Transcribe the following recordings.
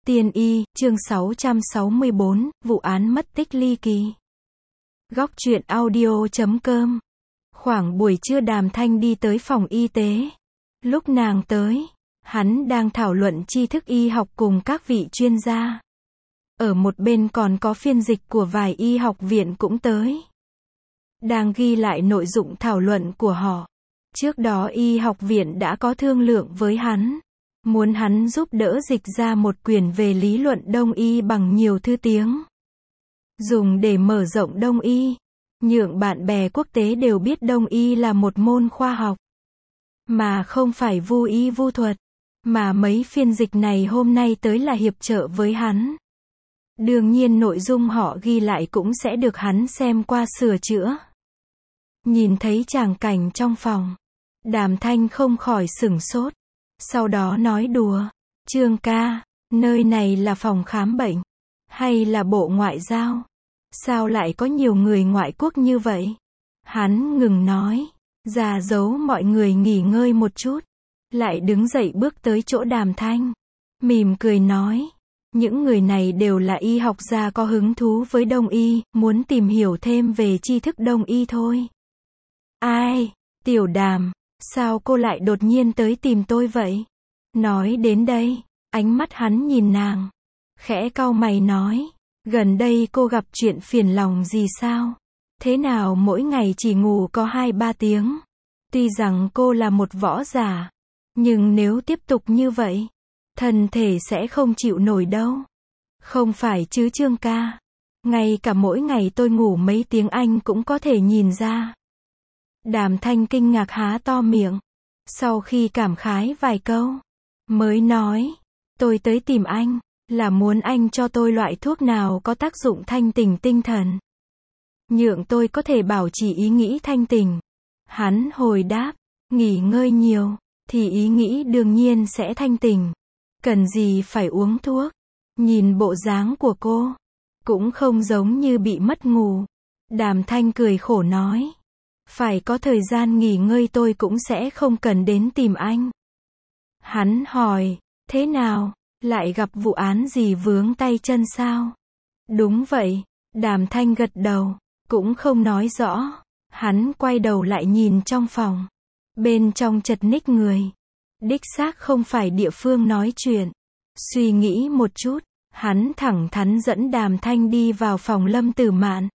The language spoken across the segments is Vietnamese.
Tiên y, chương 664, vụ án mất tích ly kỳ. Góc truyện audio.com. Khoảng buổi trưa Đàm Thanh đi tới phòng y tế. Lúc nàng tới, hắn đang thảo luận tri thức y học cùng các vị chuyên gia. Ở một bên còn có phiên dịch của vài y học viện cũng tới. Đang ghi lại nội dung thảo luận của họ. Trước đó y học viện đã có thương lượng với hắn. Muốn hắn giúp đỡ dịch ra một quyển về lý luận Đông y bằng nhiều thứ tiếng. Dùng để mở rộng Đông y. Nhượng bạn bè quốc tế đều biết Đông y là một môn khoa học. Mà không phải vu y vu thuật. Mà mấy phiên dịch này hôm nay tới là hiệp trợ với hắn. Đương nhiên nội dung họ ghi lại cũng sẽ được hắn xem qua sửa chữa. Nhìn thấy tràng cảnh trong phòng. Đàm Thanh không khỏi sửng sốt. Sau đó nói đùa, Trương ca, nơi này là phòng khám bệnh, hay là bộ ngoại giao? Sao lại có nhiều người ngoại quốc như vậy? Hắn ngừng nói, ra dấu mọi người nghỉ ngơi một chút, lại đứng dậy bước tới chỗ Đàm Thanh, mỉm cười nói, những người này đều là y học gia có hứng thú với Đông y, muốn tìm hiểu thêm về tri thức Đông y thôi. Ai, Tiểu Đàm. Sao cô lại đột nhiên tới tìm tôi vậy? Nói đến đây, ánh mắt hắn nhìn nàng. Khẽ cau mày nói, gần đây cô gặp chuyện phiền lòng gì sao? Thế nào mỗi ngày chỉ ngủ có 2-3 tiếng? Tuy rằng cô là một võ giả, nhưng nếu tiếp tục như vậy, thân thể sẽ không chịu nổi đâu. Không phải chứ Trương ca. Ngay cả mỗi ngày tôi ngủ mấy tiếng anh cũng có thể nhìn ra. Đàm Thanh kinh ngạc há to miệng. Sau khi cảm khái vài câu, mới nói, tôi tới tìm anh, là muốn anh cho tôi loại thuốc nào có tác dụng thanh tỉnh tinh thần. Nhượng tôi có thể bảo trì ý nghĩ thanh tỉnh. Hắn hồi đáp, nghỉ ngơi nhiều, thì ý nghĩ đương nhiên sẽ thanh tỉnh. Cần gì phải uống thuốc. Nhìn bộ dáng của cô, cũng không giống như bị mất ngủ. Đàm Thanh cười khổ nói. Phải có thời gian nghỉ ngơi tôi cũng sẽ không cần đến tìm anh. Hắn hỏi, thế nào, lại gặp vụ án gì vướng tay chân sao? Đúng vậy, Đàm Thanh gật đầu, cũng không nói rõ. Hắn quay đầu lại nhìn trong phòng. Bên trong chật ních người. Đích xác không phải địa phương nói chuyện. Suy nghĩ một chút, hắn thẳng thắn dẫn Đàm Thanh đi vào phòng Lâm Tử Mạn.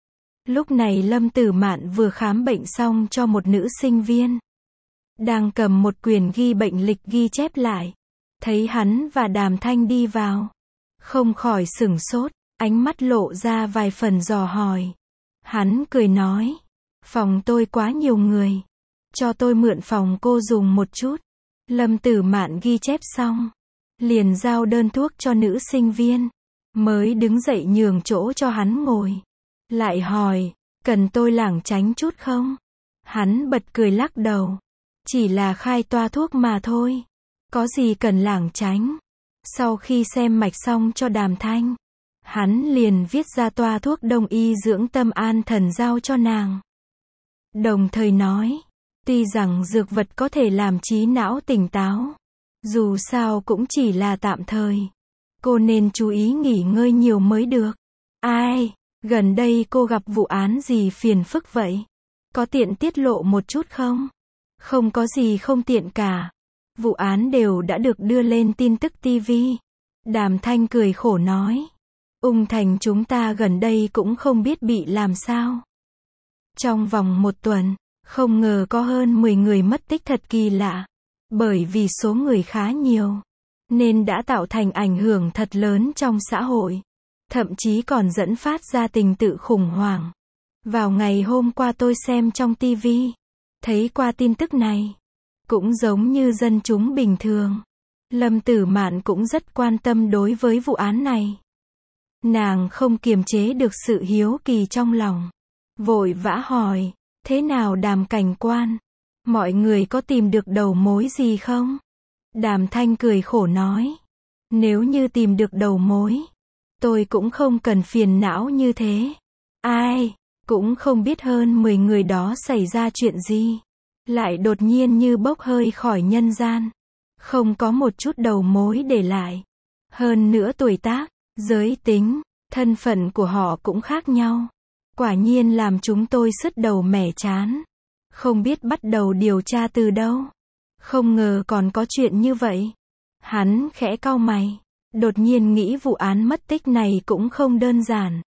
Lúc này Lâm Tử Mạn vừa khám bệnh xong cho một nữ sinh viên. Đang cầm một quyển ghi bệnh lịch ghi chép lại. Thấy hắn và Đàm Thanh đi vào. Không khỏi sửng sốt, ánh mắt lộ ra vài phần dò hỏi. Hắn cười nói. Phòng tôi quá nhiều người. Cho tôi mượn phòng cô dùng một chút. Lâm Tử Mạn ghi chép xong. Liền giao đơn thuốc cho nữ sinh viên. Mới đứng dậy nhường chỗ cho hắn ngồi. Lại hỏi, cần tôi lảng tránh chút không? Hắn bật cười lắc đầu. Chỉ là khai toa thuốc mà thôi. Có gì cần lảng tránh? Sau khi xem mạch xong cho Đàm Thanh, hắn liền viết ra toa thuốc Đông y dưỡng tâm an thần giao cho nàng. Đồng thời nói, tuy rằng dược vật có thể làm trí não tỉnh táo, dù sao cũng chỉ là tạm thời. Cô nên chú ý nghỉ ngơi nhiều mới được. Ai? Gần đây cô gặp vụ án gì phiền phức vậy? Có tiện tiết lộ một chút không? Không có gì không tiện cả. Vụ án đều đã được đưa lên tin tức TV. Đàm Thanh cười khổ nói. Ung Thành chúng ta gần đây cũng không biết bị làm sao. Trong vòng 1 tuần, không ngờ có hơn 10 người mất tích thật kỳ lạ. Bởi vì số người khá nhiều, nên đã tạo thành ảnh hưởng thật lớn trong xã hội. Thậm chí còn dẫn phát ra tình tự khủng hoảng. Vào ngày hôm qua tôi xem trong TV, thấy qua tin tức này. Cũng giống như dân chúng bình thường. Lâm Tử Mạn cũng rất quan tâm đối với vụ án này. Nàng không kiềm chế được sự hiếu kỳ trong lòng. Vội vã hỏi, thế nào Đàm cảnh quan? Mọi người có tìm được đầu mối gì không? Đàm Thanh cười khổ nói. Nếu như tìm được đầu mối, tôi cũng không cần phiền não như thế. Ai, cũng không biết hơn 10 người đó xảy ra chuyện gì. Lại đột nhiên như bốc hơi khỏi nhân gian. Không có một chút đầu mối để lại. Hơn nữa tuổi tác, giới tính, thân phận của họ cũng khác nhau. Quả nhiên làm chúng tôi sứt đầu mẻ trán. Không biết bắt đầu điều tra từ đâu. Không ngờ còn có chuyện như vậy. Hắn khẽ cau mày. Đột nhiên nghĩ vụ án mất tích này cũng không đơn giản.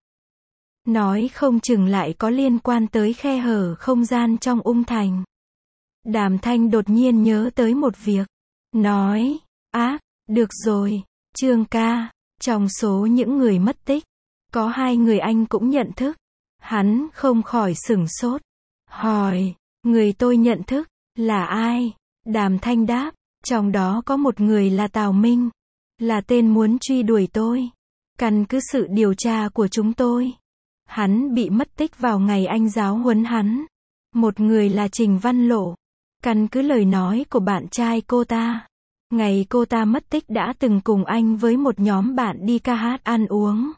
Nói không chừng lại có liên quan tới khe hở không gian trong Ung Thành. Đàm Thanh đột nhiên nhớ tới một việc. Nói, được rồi, Trương ca, trong số những người mất tích, có 2 người anh cũng nhận thức. Hắn không khỏi sửng sốt. Hỏi, người tôi nhận thức, là ai? Đàm Thanh đáp, trong đó có một người là Tào Minh. Là tên muốn truy đuổi tôi. Căn cứ sự điều tra của chúng tôi, hắn bị mất tích vào ngày anh giáo huấn hắn. Một người là Trình Văn Lộ. Căn cứ lời nói của bạn trai cô ta, ngày cô ta mất tích đã từng cùng anh với một nhóm bạn đi ca hát ăn uống.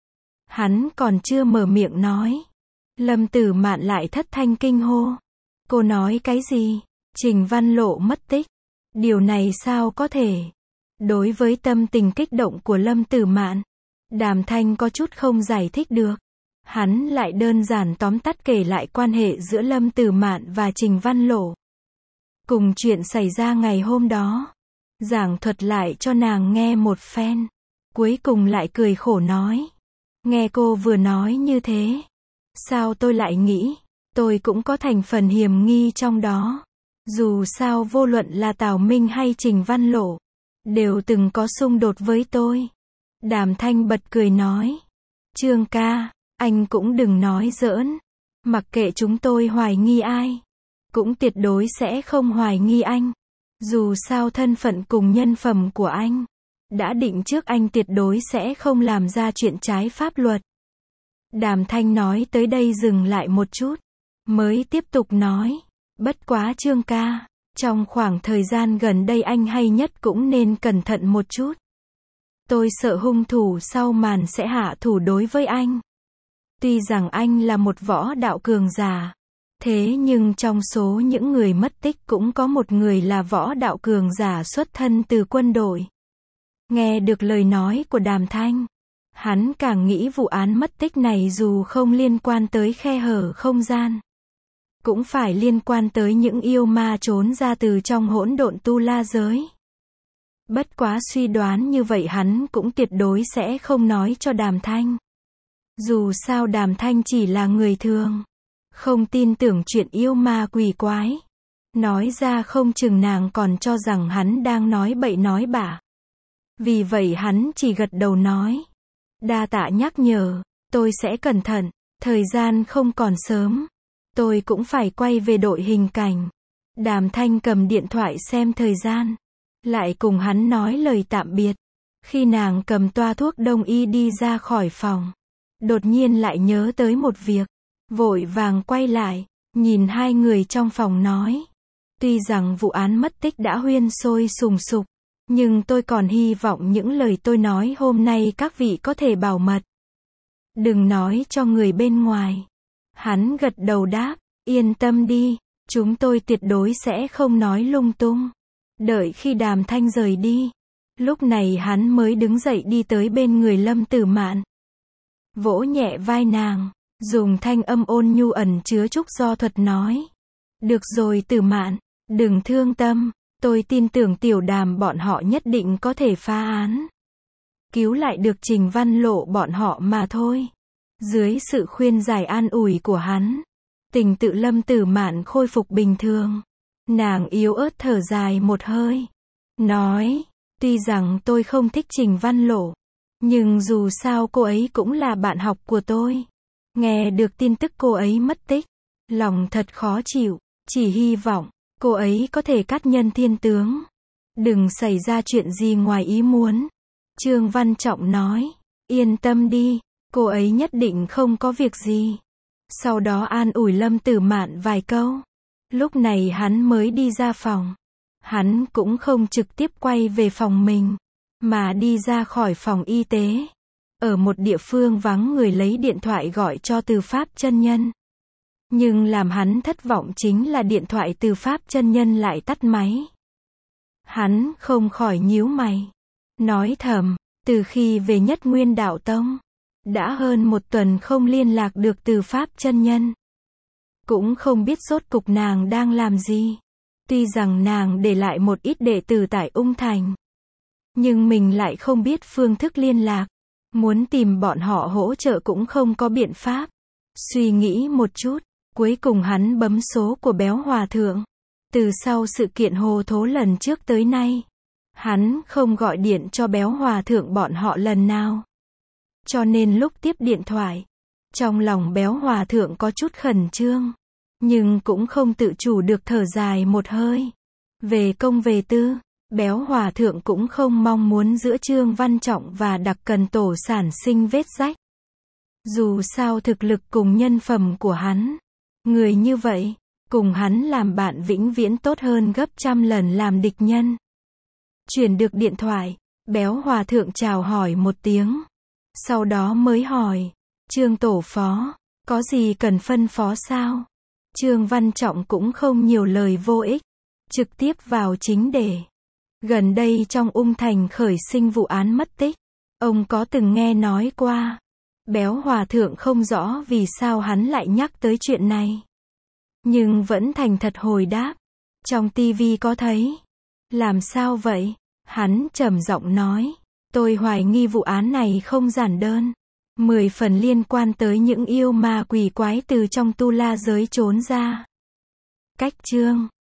Hắn còn chưa mở miệng nói, Lâm Tử Mạn lại thất thanh kinh hô. Cô nói cái gì? Trình Văn Lộ mất tích? Điều này sao có thể? Đối với tâm tình kích động của Lâm Tử Mạn, Đàm Thanh có chút không giải thích được. Hắn lại đơn giản tóm tắt kể lại quan hệ giữa Lâm Tử Mạn và Trình Văn Lộ. Cùng chuyện xảy ra ngày hôm đó. Giảng thuật lại cho nàng nghe một phen. Cuối cùng lại cười khổ nói. Nghe cô vừa nói như thế, sao tôi lại nghĩ, tôi cũng có thành phần hiểm nghi trong đó. Dù sao vô luận là Tào Minh hay Trình Văn Lộ, đều từng có xung đột với tôi. Đàm Thanh bật cười nói. Trương ca, anh cũng đừng nói giỡn. Mặc kệ chúng tôi hoài nghi ai, cũng tuyệt đối sẽ không hoài nghi anh. Dù sao thân phận cùng nhân phẩm của anh đã định trước, anh tuyệt đối sẽ không làm ra chuyện trái pháp luật. Đàm Thanh nói tới đây dừng lại một chút, mới tiếp tục nói. Bất quá Trương ca, trong khoảng thời gian gần đây anh hay nhất cũng nên cẩn thận một chút. Tôi sợ hung thủ sau màn sẽ hạ thủ đối với anh. Tuy rằng anh là một võ đạo cường giả, thế nhưng trong số những người mất tích cũng có một người là võ đạo cường giả xuất thân từ quân đội. Nghe được lời nói của Đàm Thanh, hắn càng nghĩ vụ án mất tích này dù không liên quan tới khe hở không gian, cũng phải liên quan tới những yêu ma trốn ra từ trong hỗn độn tu la giới. Bất quá suy đoán như vậy hắn cũng tuyệt đối sẽ không nói cho Đàm Thanh. Dù sao Đàm Thanh chỉ là người thường, không tin tưởng chuyện yêu ma quỷ quái. Nói ra không chừng nàng còn cho rằng hắn đang nói bậy nói bạ. Vì vậy hắn chỉ gật đầu nói. Đa tạ nhắc nhở, tôi sẽ cẩn thận, thời gian không còn sớm. Tôi cũng phải quay về đội hình cảnh. Đàm Thanh cầm điện thoại xem thời gian, lại cùng hắn nói lời tạm biệt. Khi nàng cầm toa thuốc đông y đi ra khỏi phòng, đột nhiên lại nhớ tới một việc. Vội vàng quay lại, nhìn 2 người trong phòng nói. Tuy rằng vụ án mất tích đã huyên sôi sùng sục, nhưng tôi còn hy vọng những lời tôi nói hôm nay các vị có thể bảo mật. Đừng nói cho người bên ngoài. Hắn gật đầu đáp, yên tâm đi, chúng tôi tuyệt đối sẽ không nói lung tung. Đợi khi Đàm Thanh rời đi, lúc này hắn mới đứng dậy đi tới bên người Lâm Tử Mạn. Vỗ nhẹ vai nàng, dùng thanh âm ôn nhu ẩn chứa chút do thuật nói. Được rồi Tử Mạn, đừng thương tâm, tôi tin tưởng Tiểu Đàm bọn họ nhất định có thể phá án. Cứu lại được Trình Văn Lộ bọn họ mà thôi. Dưới sự khuyên giải an ủi của hắn, tình tự Lâm Tử Mạn khôi phục bình thường. Nàng yếu ớt thở dài một hơi, nói, tuy rằng tôi không thích Trình Văn Lộ, nhưng dù sao cô ấy cũng là bạn học của tôi. Nghe được tin tức cô ấy mất tích, lòng thật khó chịu, chỉ hy vọng cô ấy có thể cát nhân thiên tướng, đừng xảy ra chuyện gì ngoài ý muốn. Trương Văn Trọng nói, yên tâm đi, cô ấy nhất định không có việc gì. Sau đó an ủi Lâm Tử Mạn vài câu. Lúc này hắn mới đi ra phòng. Hắn cũng không trực tiếp quay về phòng mình, mà đi ra khỏi phòng y tế. Ở một địa phương vắng người lấy điện thoại gọi cho Từ Pháp chân nhân. Nhưng làm hắn thất vọng chính là điện thoại Từ Pháp chân nhân lại tắt máy. Hắn không khỏi nhíu mày, nói thầm, Từ khi về Nhất Nguyên Đạo Tông, đã hơn 1 tuần không liên lạc được Từ Pháp chân nhân. Cũng không biết rốt cục nàng đang làm gì. Tuy rằng nàng để lại một ít đệ tử tại Ung Thành, nhưng mình lại không biết phương thức liên lạc. Muốn tìm bọn họ hỗ trợ cũng không có biện pháp. Suy nghĩ một chút, cuối cùng hắn bấm số của Béo Hòa Thượng. Từ sau sự kiện hồ thố lần trước tới nay, hắn không gọi điện cho Béo Hòa Thượng bọn họ lần nào. Cho nên lúc tiếp điện thoại, trong lòng Béo Hòa Thượng có chút khẩn trương, nhưng cũng không tự chủ được thở dài một hơi. Về công về tư, Béo Hòa Thượng cũng không mong muốn giữa Trương Văn Trọng và Đặc Cần Tổ sản sinh vết rách. Dù sao thực lực cùng nhân phẩm của hắn, người như vậy, cùng hắn làm bạn vĩnh viễn tốt hơn gấp trăm lần làm địch nhân. Chuyển được điện thoại, Béo Hòa Thượng chào hỏi một tiếng. Sau đó mới hỏi, Trương Tổ Phó, có gì cần phân phó sao? Trương Văn Trọng cũng không nhiều lời vô ích, trực tiếp vào chính đề. Gần đây trong Ung Thành khởi sinh vụ án mất tích, ông có từng nghe nói qua. Béo Hòa Thượng không rõ vì sao hắn lại nhắc tới chuyện này, nhưng vẫn thành thật hồi đáp. Trong tivi có thấy. Làm sao vậy? Hắn trầm giọng nói. Tôi hoài nghi vụ án này không giản đơn. 10 phần liên quan tới những yêu ma quỷ quái từ trong tu la giới trốn ra. Cách chương